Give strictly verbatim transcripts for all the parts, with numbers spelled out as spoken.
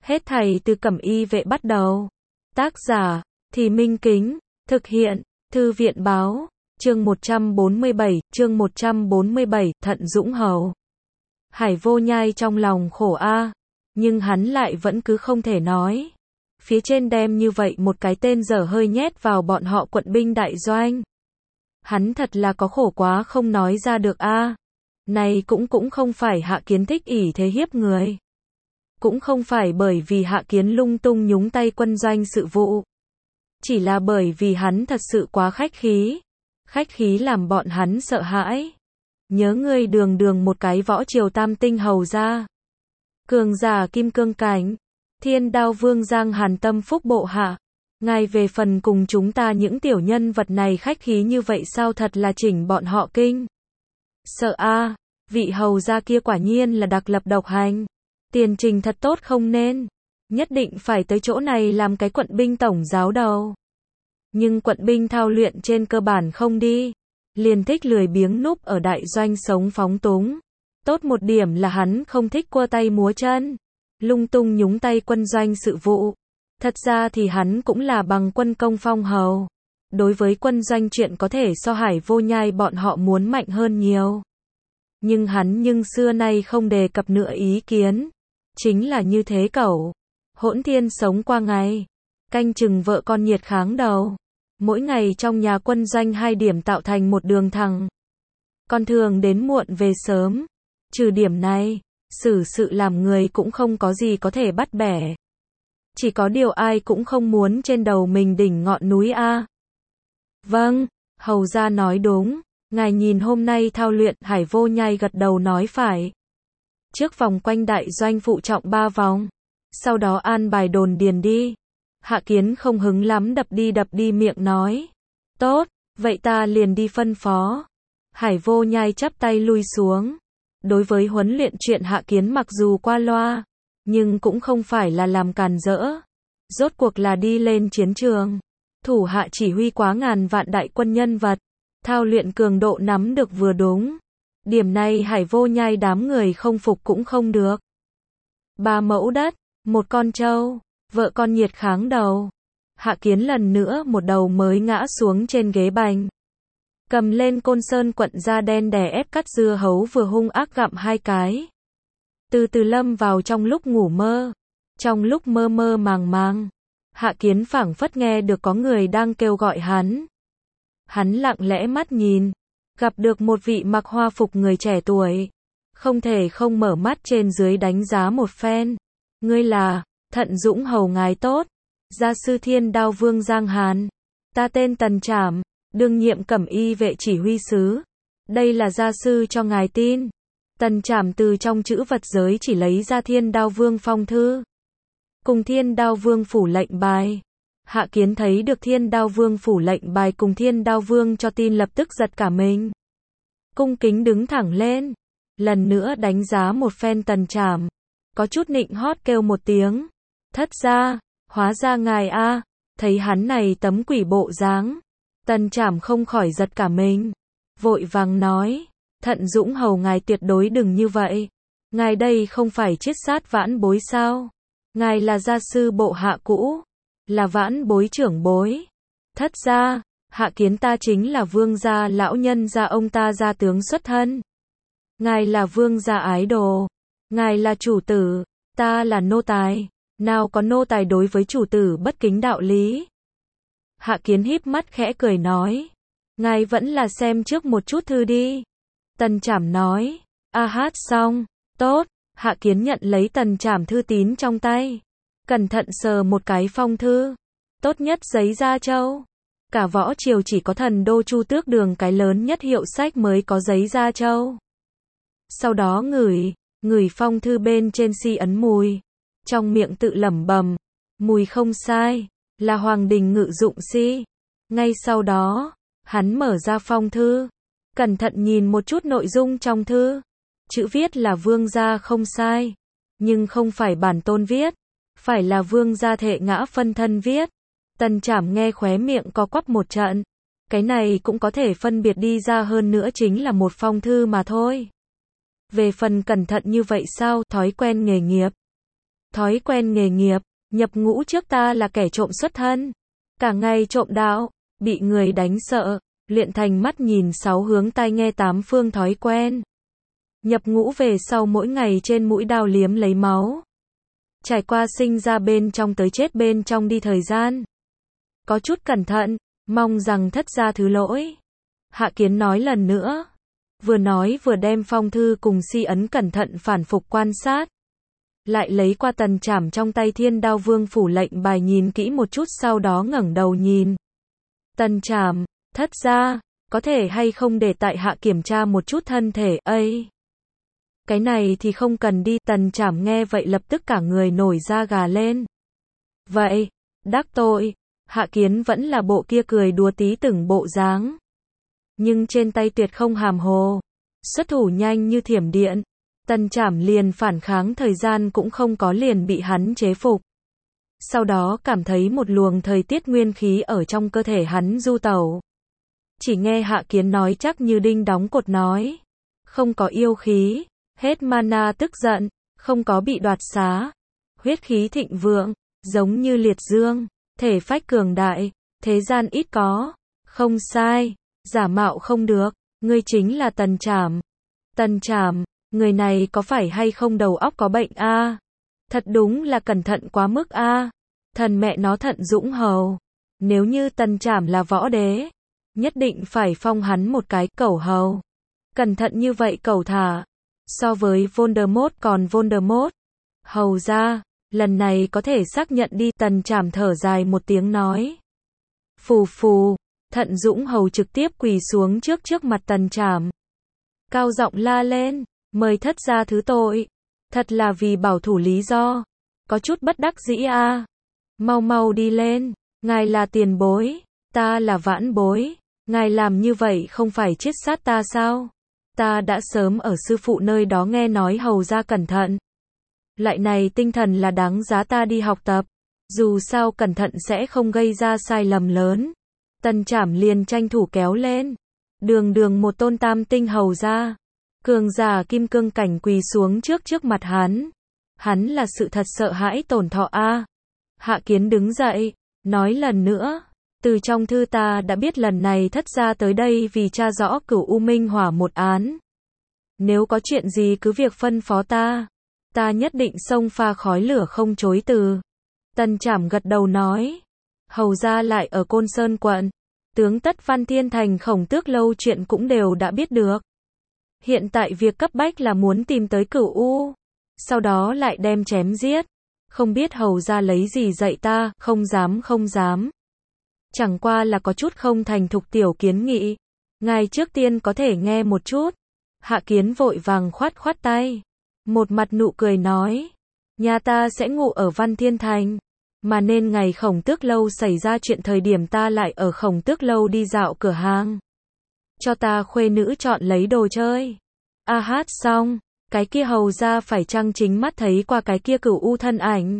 Hết thảy từ Cẩm Y vệ bắt đầu. Tác giả, Thì Minh Kính, thực hiện, Thư viện báo, chương một trăm bốn mươi bảy, chương một trăm bốn mươi bảy, Thận Dũng Hầu. Hải Vô Nhai trong lòng khổ a, nhưng hắn lại vẫn cứ không thể nói. Phía trên đem như vậy một cái tên dở hơi nhét vào bọn họ quận binh đại doanh. Hắn thật là có khổ quá không nói ra được a. Này cũng cũng không phải Hạ Kiến thích ỷ thế hiếp người. Cũng không phải bởi vì Hạ Kiến lung tung nhúng tay quân doanh sự vụ. Chỉ là bởi vì hắn thật sự quá khách khí. Khách khí làm bọn hắn sợ hãi. Nhớ ngươi đường đường một cái võ triều tam tinh hầu ra. Cường giả kim cương cảnh. Thiên Đao Vương Giang Hàn tâm phúc bộ hạ. Ngài về phần cùng chúng ta những tiểu nhân vật này khách khí như vậy sao, thật là chỉnh bọn họ kinh. Sợ a, vị hầu gia kia quả nhiên là đặc lập độc hành. Tiền trình thật tốt không nên. Nhất định phải tới chỗ này làm cái quận binh tổng giáo đầu. Nhưng quận binh thao luyện trên cơ bản không đi. Liền thích lười biếng núp ở đại doanh sống phóng túng. Tốt một điểm là hắn không thích cua tay múa chân. Lung tung nhúng tay quân doanh sự vụ. Thật ra thì hắn cũng là bằng quân công phong hầu. Đối với quân doanh chuyện có thể so Hải Vô Nhai bọn họ muốn mạnh hơn nhiều. Nhưng hắn nhưng xưa nay không đề cập nữa ý kiến. Chính là như thế cẩu. Hỗn thiên sống qua ngày. Canh chừng vợ con nhiệt kháng đầu. Mỗi ngày trong nhà quân doanh hai điểm tạo thành một đường thẳng. Con thường đến muộn về sớm. Trừ điểm này, xử sự làm người cũng không có gì có thể bắt bẻ. Chỉ có điều ai cũng không muốn trên đầu mình đỉnh ngọn núi a. Vâng, hầu gia nói đúng. Ngài nhìn hôm nay thao luyện. Hải Vô Nhai gật đầu nói phải. Trước vòng quanh đại doanh phụ trọng ba vòng. Sau đó an bài đồn điền đi. Hạ Kiến không hứng lắm đập đi đập đi miệng nói. Tốt, vậy ta liền đi phân phó. Hải Vô Nhai chắp tay lui xuống. Đối với huấn luyện chuyện Hạ Kiến mặc dù qua loa, nhưng cũng không phải là làm càn rỡ. Rốt cuộc là đi lên chiến trường. Thủ hạ chỉ huy quá ngàn vạn đại quân nhân vật. Thao luyện cường độ nắm được vừa đúng. Điểm này Hải Vô Nhai đám người không phục cũng không được. Ba mẫu đất, một con trâu, vợ con nhiệt kháng đầu. Hạ Kiến lần nữa một đầu mới ngã xuống trên ghế bành. Cầm lên côn sơn quận da đen đè ép cắt dưa hấu vừa hung ác gặm hai cái. Từ từ lâm vào trong lúc ngủ mơ. Trong lúc mơ mơ màng màng, Hạ Kiến phảng phất nghe được có người đang kêu gọi hắn. Hắn lặng lẽ mắt nhìn, gặp được một vị mặc hoa phục người trẻ tuổi. Không thể không mở mắt trên dưới đánh giá một phen. Ngươi là, Thận Dũng hầu ngài tốt. Gia sư Thiên Đao Vương Giang Hàn. Ta tên Tần Trảm, đương nhiệm Cẩm Y vệ chỉ huy sứ. Đây là gia sư cho ngài tin. Tần Trảm từ trong chữ vật giới chỉ lấy ra Thiên Đao Vương phong thư. Cùng Thiên Đao Vương phủ lệnh bài. Hạ Kiến thấy được Thiên Đao Vương phủ lệnh bài cùng Thiên Đao Vương cho tin lập tức giật cả mình. Cung kính đứng thẳng lên. Lần nữa đánh giá một phen Tần Trảm. Có chút nịnh hót kêu một tiếng. Thất gia, hóa ra ngài a. Thấy hắn này tấm quỷ bộ dáng. Tần Trảm không khỏi giật cả mình. Vội vàng nói. Thận Dũng hầu ngài tuyệt đối đừng như vậy. Ngài đây không phải chiết sát vãn bối sao. Ngài là gia sư bộ hạ cũ. Là vãn bối trưởng bối. Thất gia, Hạ Kiến ta chính là vương gia lão nhân gia ông ta gia tướng xuất thân. Ngài là vương gia ái đồ. Ngài là chủ tử, ta là nô tài. Nào có nô tài đối với chủ tử bất kính đạo lý. Hạ Kiến híp mắt khẽ cười nói. Ngài vẫn là xem trước một chút thư đi. Tần Trảm nói. A hát xong. Tốt. Hạ Kiến nhận lấy Tần Trảm thư tín trong tay. Cẩn thận sờ một cái phong thư. Tốt nhất giấy da trâu. Cả võ triều chỉ có thần đô Chu Tước Đường cái lớn nhất hiệu sách mới có giấy da trâu. Sau đó ngửi, ngửi phong thư bên trên si ấn mùi. Trong miệng tự lẩm bẩm. Mùi không sai. Là Hoàng Đình ngự dụng si. Ngay sau đó, hắn mở ra phong thư. Cẩn thận nhìn một chút nội dung trong thư. Chữ viết là vương gia không sai. Nhưng không phải bản tôn viết. Phải là vương gia thệ ngã phân thân viết. Tần Trảm nghe khóe miệng co quắp một trận. Cái này cũng có thể phân biệt đi ra, hơn nữa chính là một phong thư mà thôi. Về phần cẩn thận như vậy sao, thói quen nghề nghiệp. Thói quen nghề nghiệp, nhập ngũ trước ta là kẻ trộm xuất thân. Cả ngày trộm đạo, bị người đánh sợ, luyện thành mắt nhìn sáu hướng tai nghe tám phương thói quen. Nhập ngũ về sau mỗi ngày trên mũi đao liếm lấy máu. Trải qua sinh ra bên trong tới chết bên trong đi thời gian. Có chút cẩn thận, mong rằng thất gia thứ lỗi. Hạ Kiến nói lần nữa. Vừa nói vừa đem phong thư cùng si ấn cẩn thận phản phục quan sát. Lại lấy qua tần trảm trong tay Thiên Đao Vương phủ lệnh bài nhìn kỹ một chút sau đó ngẩng đầu nhìn. Tần trảm, thất gia, có thể hay không để tại hạ kiểm tra một chút thân thể ấy. Cái này thì không cần đi, tần trảm nghe vậy lập tức cả người nổi da gà lên. Vậy, đắc tội, Hạ Kiến vẫn là bộ kia cười đùa tí từng bộ dáng. Nhưng trên tay tuyệt không hàm hồ, xuất thủ nhanh như thiểm điện. Tần trảm liền phản kháng thời gian cũng không có liền bị hắn chế phục. Sau đó cảm thấy một luồng thời tiết nguyên khí ở trong cơ thể hắn du tẩu. Chỉ nghe Hạ Kiến nói chắc như đinh đóng cột nói. Không có yêu khí, hết mana tức giận, không có bị đoạt xá. Huyết khí thịnh vượng, giống như liệt dương, thể phách cường đại, thế gian ít có. Không sai, giả mạo không được, ngươi chính là Tần Trảm. Tần Trảm, người này có phải hay không đầu óc có bệnh a? À? Thật đúng là cẩn thận quá mức a. À? Thần mẹ nó Thận Dũng Hầu. Nếu như Tần Trảm là võ đế, nhất định phải phong hắn một cái cẩu hầu. Cẩn thận như vậy cẩu thả. So với Voldemort còn Voldemort. Hầu ra, lần này có thể xác nhận đi, Tần Trảm thở dài một tiếng nói. Phù phù, Thận Dũng Hầu trực tiếp quỳ xuống trước trước mặt Tần Trảm. Cao giọng la lên, mời thất gia thứ tội. Thật là vì bảo thủ lý do. Có chút bất đắc dĩ a. À. Mau mau đi lên, ngài là tiền bối, ta là vãn bối. Ngài làm như vậy không phải chiết sát ta sao? Ta đã sớm ở sư phụ nơi đó nghe nói hầu ra cẩn thận. Loại này tinh thần là đáng giá ta đi học tập. Dù sao cẩn thận sẽ không gây ra sai lầm lớn. Tần Trảm liền tranh thủ kéo lên. Đường đường một tôn tam tinh hầu ra. Cường giả kim cương cảnh quỳ xuống trước trước mặt hắn. Hắn là sự thật sợ hãi tổn thọ a. À. Hạ Kiến đứng dậy, nói lần nữa. Từ trong thư ta đã biết lần này thất gia tới đây vì tra rõ Cửu U Minh Hỏa một án. Nếu có chuyện gì cứ việc phân phó ta. Ta nhất định xông pha khói lửa không chối từ. Tần Trảm gật đầu nói. Hầu ra lại ở Côn Sơn quận. Tướng tất Văn Thiên Thành Khổng Tước Lâu chuyện cũng đều đã biết được. Hiện tại việc cấp bách là muốn tìm tới Cửu U. Sau đó lại đem chém giết. Không biết hầu ra lấy gì dạy ta, không dám không dám. Chẳng qua là có chút không thành thục tiểu kiến nghị. Ngài trước tiên có thể nghe một chút. Hạ Kiến vội vàng khoát khoát tay. Một mặt nụ cười nói. Nhà ta sẽ ngủ ở Văn Thiên Thành. Mà nên ngày Khổng Tước Lâu xảy ra chuyện thời điểm ta lại ở Khổng Tước Lâu đi dạo cửa hàng. Cho ta khuê nữ chọn lấy đồ chơi. A hát xong. Cái kia hầu ra phải chăng chính mắt thấy qua cái kia Cửu U thân ảnh.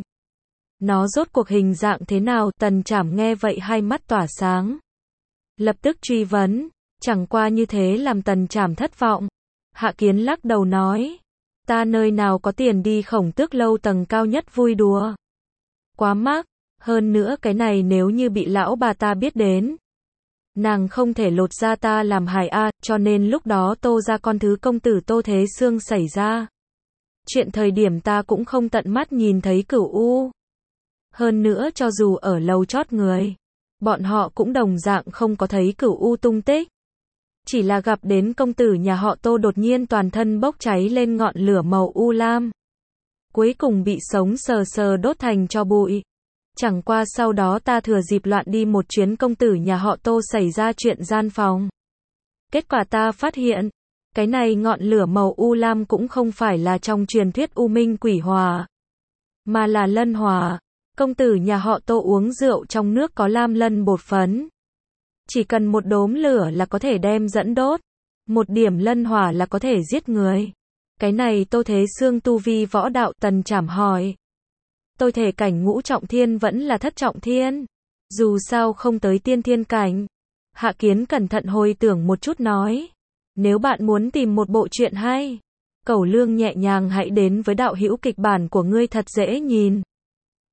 Nó rốt cuộc hình dạng thế nào? Tần Trảm nghe vậy hai mắt tỏa sáng. Lập tức truy vấn. Chẳng qua như thế làm Tần Trảm thất vọng. Hạ Kiến lắc đầu nói. Ta nơi nào có tiền đi Khổng Tước Lâu tầng cao nhất vui đùa. Quá mắc. Hơn nữa cái này nếu như bị lão bà ta biết đến. Nàng không thể lột ra ta làm hài a, cho nên lúc đó Tô ra con thứ công tử Tô Thế Sương xảy ra. Chuyện thời điểm ta cũng không tận mắt nhìn thấy Cửu U. Hơn nữa cho dù ở lầu chót người, bọn họ cũng đồng dạng không có thấy Cửu U tung tích. Chỉ là gặp đến công tử nhà họ Tô đột nhiên toàn thân bốc cháy lên ngọn lửa màu u lam. Cuối cùng bị sống sờ sờ đốt thành tro bụi. Chẳng qua sau đó ta thừa dịp loạn đi một chuyến công tử nhà họ Tô xảy ra chuyện gian phòng. Kết quả ta phát hiện, cái này ngọn lửa màu u lam cũng không phải là trong truyền thuyết U Minh Quỷ Hỏa, mà là lân hỏa. Công tử nhà họ Tô uống rượu trong nước có lam lân bột phấn. Chỉ cần một đốm lửa là có thể đem dẫn đốt. Một điểm lân hỏa là có thể giết người. Cái này Tô Thế Sương tu vi võ đạo? Tần Trảm hỏi. Tôi thể cảnh ngũ trọng thiên vẫn là thất trọng thiên. Dù sao không tới tiên thiên cảnh. Hạ Kiến cẩn thận hồi tưởng một chút nói. Nếu bạn muốn tìm một bộ truyện hay, Cẩu Lương nhẹ nhàng hãy đến với đạo hữu kịch bản của ngươi thật dễ nhìn.